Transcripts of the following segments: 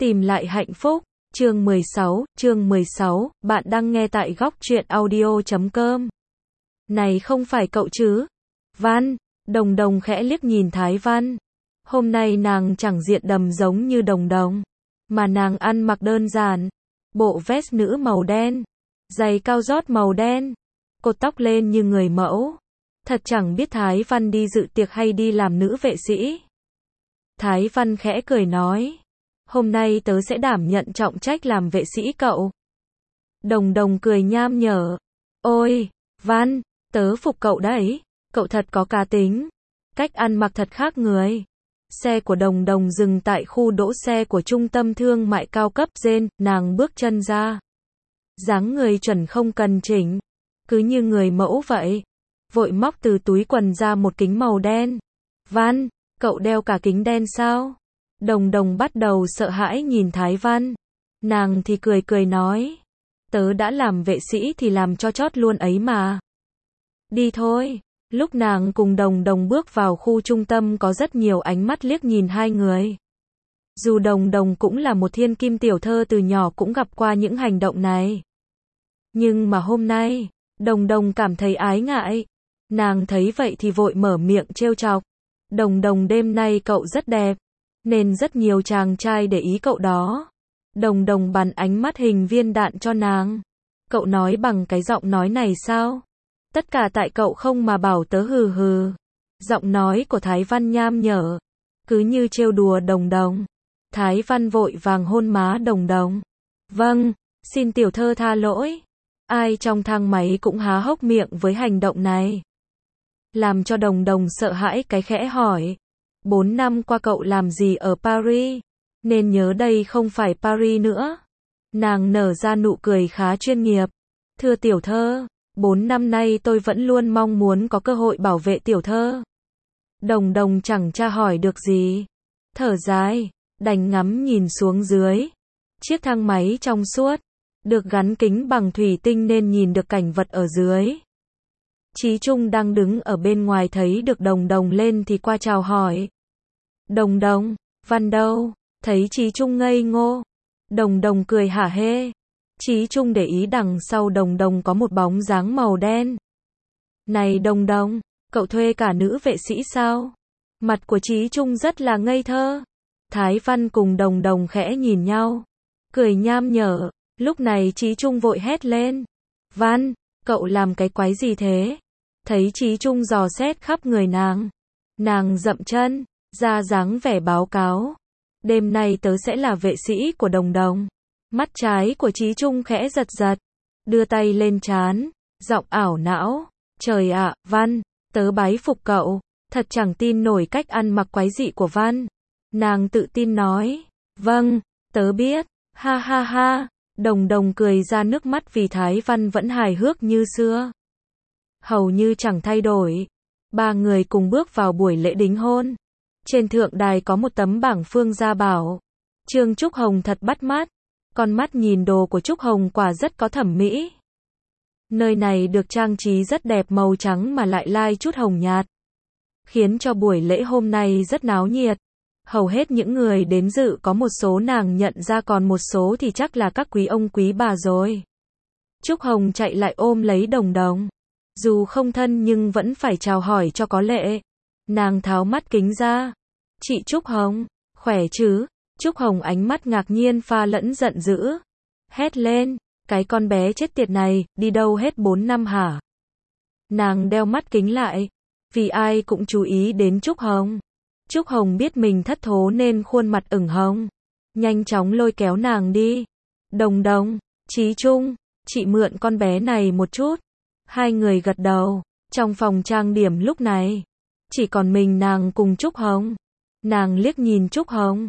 Tìm lại hạnh phúc, chương 16, bạn đang nghe tại góc truyện audio.com. Này không phải cậu chứ? Văn, Đồng Đồng khẽ liếc nhìn Thái Văn. Hôm nay nàng chẳng diện đầm giống như Đồng Đồng, mà nàng ăn mặc đơn giản, bộ vest nữ màu đen, giày cao gót màu đen, cột tóc lên như người mẫu. Thật chẳng biết Thái Văn đi dự tiệc hay đi làm nữ vệ sĩ. Thái Văn khẽ cười nói, hôm nay tớ sẽ đảm nhận trọng trách làm vệ sĩ cậu. Đồng Đồng cười nham nhở, ôi, Văn, tớ phục cậu đấy, cậu thật có cá tính, cách ăn mặc thật khác người. Xe của Đồng Đồng dừng tại khu đỗ xe của trung tâm thương mại cao cấp Gen, nàng bước chân ra. Dáng người chuẩn không cần chỉnh, cứ như người mẫu vậy. Vội móc từ túi quần ra một kính màu đen. Văn, cậu đeo cả kính đen sao? Đồng Đồng bắt đầu sợ hãi nhìn Thái Văn. Nàng thì cười cười nói, tớ đã làm vệ sĩ thì làm cho chót luôn ấy mà. Đi thôi. Lúc nàng cùng Đồng Đồng bước vào khu trung tâm có rất nhiều ánh mắt liếc nhìn hai người. Dù Đồng Đồng cũng là một thiên kim tiểu thơ từ nhỏ cũng gặp qua những hành động này. Nhưng mà hôm nay, Đồng Đồng cảm thấy ái ngại. Nàng thấy vậy thì vội mở miệng trêu chọc. Đồng Đồng, đêm nay cậu rất đẹp, nên rất nhiều chàng trai để ý cậu đó. Đồng Đồng bắn ánh mắt hình viên đạn cho nàng. Cậu nói bằng cái giọng nói này sao? Tất cả tại cậu không mà bảo tớ hừ hừ. Giọng nói của Thái Văn nham nhở, cứ như trêu đùa Đồng Đồng. Thái Văn vội vàng hôn má Đồng Đồng. Vâng, xin tiểu thơ tha lỗi. Ai trong thang máy cũng há hốc miệng với hành động này. Làm cho Đồng Đồng sợ hãi cái khẽ hỏi, 4 năm qua cậu làm gì ở Paris? Nên nhớ đây không phải Paris nữa. Nàng nở ra nụ cười khá chuyên nghiệp. Thưa tiểu thơ, 4 năm nay tôi vẫn luôn mong muốn có cơ hội bảo vệ tiểu thơ. Đồng Đồng chẳng tra hỏi được gì. Thở dài, đành ngắm nhìn xuống dưới. Chiếc thang máy trong suốt, được gắn kính bằng thủy tinh nên nhìn được cảnh vật ở dưới. Chí Trung đang đứng ở bên ngoài thấy được Đồng Đồng lên thì qua chào hỏi. Đồng Đồng, Văn đâu? Thấy Chí Trung ngây ngô, Đồng Đồng cười hả hê. Chí Trung để ý đằng sau Đồng Đồng có một bóng dáng màu đen. Này Đồng Đồng, cậu thuê cả nữ vệ sĩ sao? Mặt của Chí Trung rất là ngây thơ. Thái Văn cùng Đồng Đồng khẽ nhìn nhau, cười nham nhở. Lúc này Chí Trung vội hét lên, Văn, cậu làm cái quái gì thế? Thấy Chí Trung dò xét khắp người nàng. Nàng dậm chân, ra dáng vẻ báo cáo. Đêm nay tớ sẽ là vệ sĩ của Đồng Đồng. Mắt trái của Chí Trung khẽ giật giật, đưa tay lên trán, giọng ảo não. Trời ạ, Văn, tớ bái phục cậu, thật chẳng tin nổi cách ăn mặc quái dị của Văn. Nàng tự tin nói, vâng, tớ biết, ha ha ha. Đồng Đồng cười ra nước mắt vì Thái Văn vẫn hài hước như xưa. Hầu như chẳng thay đổi. Ba người cùng bước vào buổi lễ đính hôn. Trên thượng đài có một tấm bảng phương gia bảo. Trương Trúc Hồng thật bắt mắt. Con mắt nhìn đồ của Trúc Hồng quả rất có thẩm mỹ. Nơi này được trang trí rất đẹp màu trắng mà lại lai chút hồng nhạt, khiến cho buổi lễ hôm nay rất náo nhiệt. Hầu hết những người đến dự có một số nàng nhận ra, còn một số thì chắc là các quý ông quý bà rồi. Trúc Hồng chạy lại ôm lấy Đồng Đồng. Dù không thân nhưng vẫn phải chào hỏi cho có lệ. Nàng tháo mắt kính ra. Chị Trúc Hồng, khỏe chứ? Trúc Hồng ánh mắt ngạc nhiên pha lẫn giận dữ. Hét lên, cái con bé chết tiệt này, đi đâu hết 4 năm hả? Nàng đeo mắt kính lại, vì ai cũng chú ý đến Trúc Hồng. Trúc Hồng biết mình thất thố nên khuôn mặt ửng hồng. Nhanh chóng lôi kéo nàng đi. Đồng Đồng, Chí Trung, chị mượn con bé này một chút. Hai người gật đầu. Trong phòng trang điểm lúc này, chỉ còn mình nàng cùng Trúc Hồng. Nàng liếc nhìn Trúc Hồng.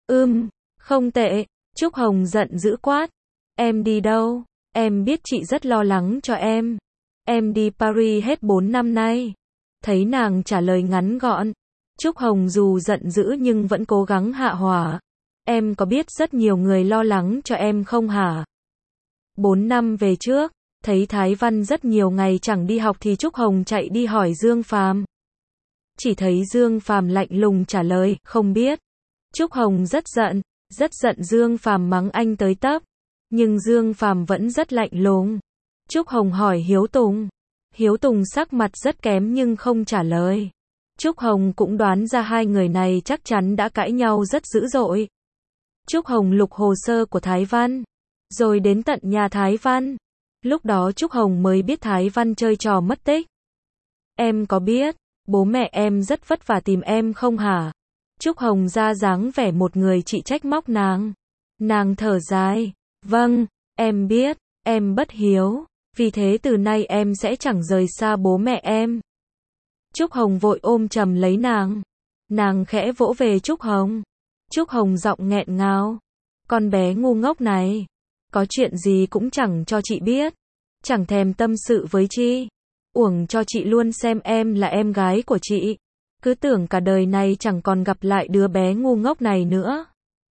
Không tệ. Trúc Hồng giận dữ quát. Em đi đâu? Em biết chị rất lo lắng cho em. Em đi Paris hết 4 năm nay. Thấy nàng trả lời ngắn gọn, Trúc Hồng dù giận dữ nhưng vẫn cố gắng hạ hỏa. Em có biết rất nhiều người lo lắng cho em không hả? 4 năm về trước, thấy Thái Văn rất nhiều ngày chẳng đi học thì Trúc Hồng chạy đi hỏi Dương Phàm. Chỉ thấy Dương Phàm lạnh lùng trả lời, không biết. Trúc Hồng rất giận, Rất giận Dương Phàm mắng anh tới tấp. Nhưng Dương Phàm vẫn rất lạnh lùng. Trúc Hồng hỏi Hiếu Tùng. Hiếu Tùng sắc mặt rất kém nhưng không trả lời. Trúc Hồng cũng đoán ra hai người này chắc chắn đã cãi nhau rất dữ dội. Trúc Hồng lục hồ sơ của Thái Văn. Rồi đến tận nhà Thái Văn. Lúc đó Trúc Hồng mới biết Thái Văn chơi trò mất tích. Em có biết, bố mẹ em rất vất vả tìm em không hả? Trúc Hồng ra dáng vẻ một người chị trách móc nàng. Nàng thở dài. Vâng, em biết, em bất hiếu. Vì thế từ nay em sẽ chẳng rời xa bố mẹ em. Trúc Hồng vội ôm chầm lấy nàng. Nàng khẽ vỗ về Trúc Hồng. Trúc Hồng giọng nghẹn ngào. Con bé ngu ngốc này. Có chuyện gì cũng chẳng cho chị biết. Chẳng thèm tâm sự với chị. Uổng cho chị luôn xem em là em gái của chị. Cứ tưởng cả đời này chẳng còn gặp lại đứa bé ngu ngốc này nữa.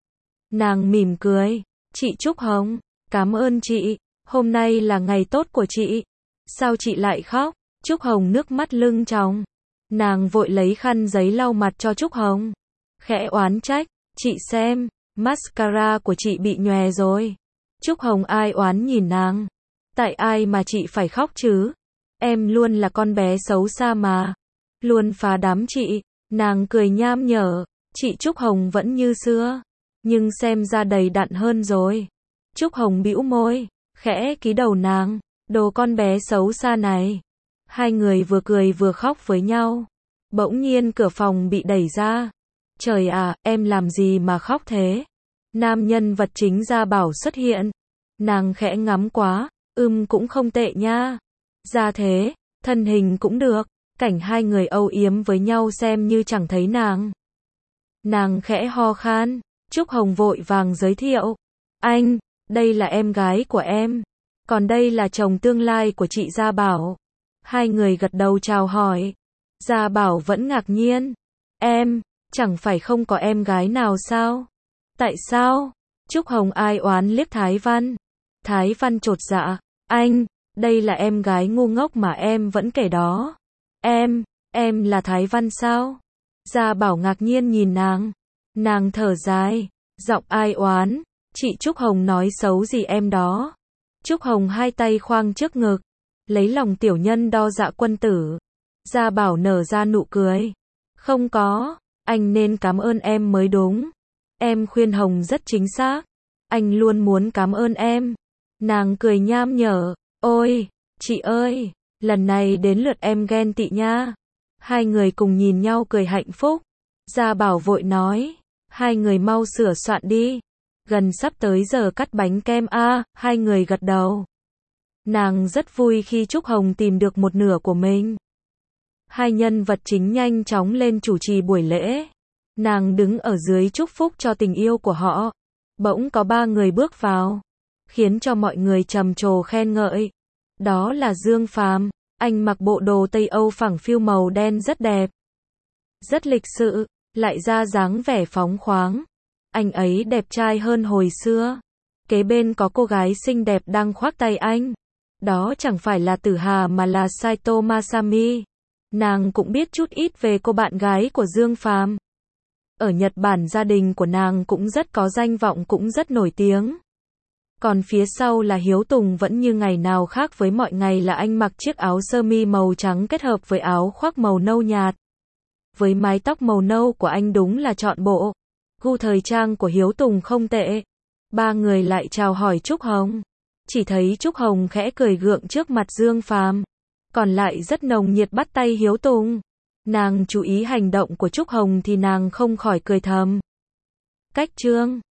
Nàng mỉm cười. Chị Trúc Hồng, cảm ơn chị. Hôm nay là ngày tốt của chị. Sao chị lại khóc? Trúc Hồng nước mắt lưng tròng. Nàng vội lấy khăn giấy lau mặt cho Trúc Hồng. Khẽ oán trách. Chị xem, mascara của chị bị nhòe rồi. Trúc Hồng ai oán nhìn nàng. Tại ai mà chị phải khóc chứ? Em luôn là con bé xấu xa mà. Luôn phá đám chị. Nàng cười nham nhở. Chị Trúc Hồng vẫn như xưa. Nhưng xem ra đầy đặn hơn rồi. Trúc Hồng bĩu môi. Khẽ ký đầu nàng. Đồ con bé xấu xa này. Hai người vừa cười vừa khóc với nhau. Bỗng nhiên cửa phòng bị đẩy ra. Trời à, em làm gì mà khóc thế? Nam nhân vật chính Gia Bảo xuất hiện. Nàng khẽ ngắm quá. Cũng không tệ nha. Ra thế, thân hình cũng được. Cảnh hai người âu yếm với nhau xem như chẳng thấy nàng. Nàng khẽ ho khan. Trúc Hồng vội vàng giới thiệu. Anh, đây là em gái của em. Còn đây là chồng tương lai của chị Gia Bảo. Hai người gật đầu chào hỏi. Gia Bảo vẫn ngạc nhiên. Em, chẳng phải không có em gái nào sao? Tại sao? Trúc Hồng ai oán liếc Thái Văn. Thái Văn chột dạ. Anh, đây là em gái ngu ngốc mà em vẫn kể đó. Em là Thái Văn sao? Gia Bảo ngạc nhiên nhìn nàng. Nàng thở dài. Giọng ai oán. Chị Trúc Hồng nói xấu gì em đó? Trúc Hồng hai tay khoang trước ngực. Lấy lòng tiểu nhân đo dạ quân tử. Gia Bảo nở ra nụ cười. Không có. Anh nên cảm ơn em mới đúng. Em khuyên Hồng rất chính xác. Anh luôn muốn cảm ơn em. Nàng cười nham nhở. Ôi, chị ơi, lần này đến lượt em ghen tị nha. Hai người cùng nhìn nhau cười hạnh phúc. Gia Bảo vội nói. Hai người mau sửa soạn đi. Gần sắp tới giờ cắt bánh kem a. Hai người gật đầu. Nàng rất vui khi Trúc Hồng tìm được một nửa của mình. Hai nhân vật chính nhanh chóng lên chủ trì buổi lễ. Nàng đứng ở dưới chúc phúc cho tình yêu của họ. Bỗng có ba người bước vào, khiến cho mọi người trầm trồ khen ngợi. Đó là Dương Phàm, anh mặc bộ đồ Tây Âu phẳng phiu màu đen rất đẹp. Rất lịch sự, lại ra dáng vẻ phóng khoáng. Anh ấy đẹp trai hơn hồi xưa. Kế bên có cô gái xinh đẹp đang khoác tay anh. Đó chẳng phải là Tử Hà mà là Saito Masami. Nàng cũng biết chút ít về cô bạn gái của Dương Phàm. Ở Nhật Bản gia đình của nàng cũng rất có danh vọng, cũng rất nổi tiếng. Còn phía sau là Hiếu Tùng, vẫn như ngày nào khác với mọi ngày là anh mặc chiếc áo sơ mi màu trắng kết hợp với áo khoác màu nâu nhạt. Với mái tóc màu nâu của anh đúng là trọn bộ. Gu thời trang của Hiếu Tùng không tệ. Ba người lại chào hỏi Trúc Hồng. Chỉ thấy Trúc Hồng khẽ cười gượng trước mặt Dương Phàm. Còn lại rất nồng nhiệt bắt tay Hiếu Tùng. Nàng chú ý hành động của Trúc Hồng thì nàng không khỏi cười thầm. Cách chương